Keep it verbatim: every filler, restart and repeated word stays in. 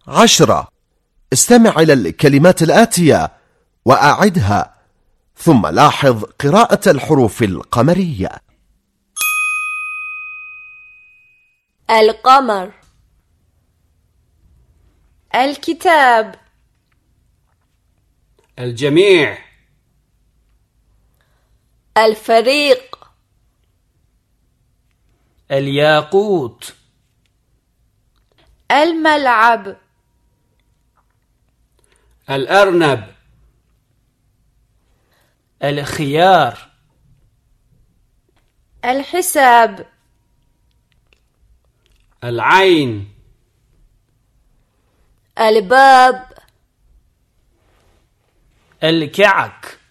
عشرة. استمع إلى الكلمات الآتية وأعدها، ثم لاحظ قراءة الحروف القمرية. القمر، الكتاب، الجميع، الفريق، الياقوت، الملعب، الأرنب، الخيار، الحساب، العين، الباب، الكعك،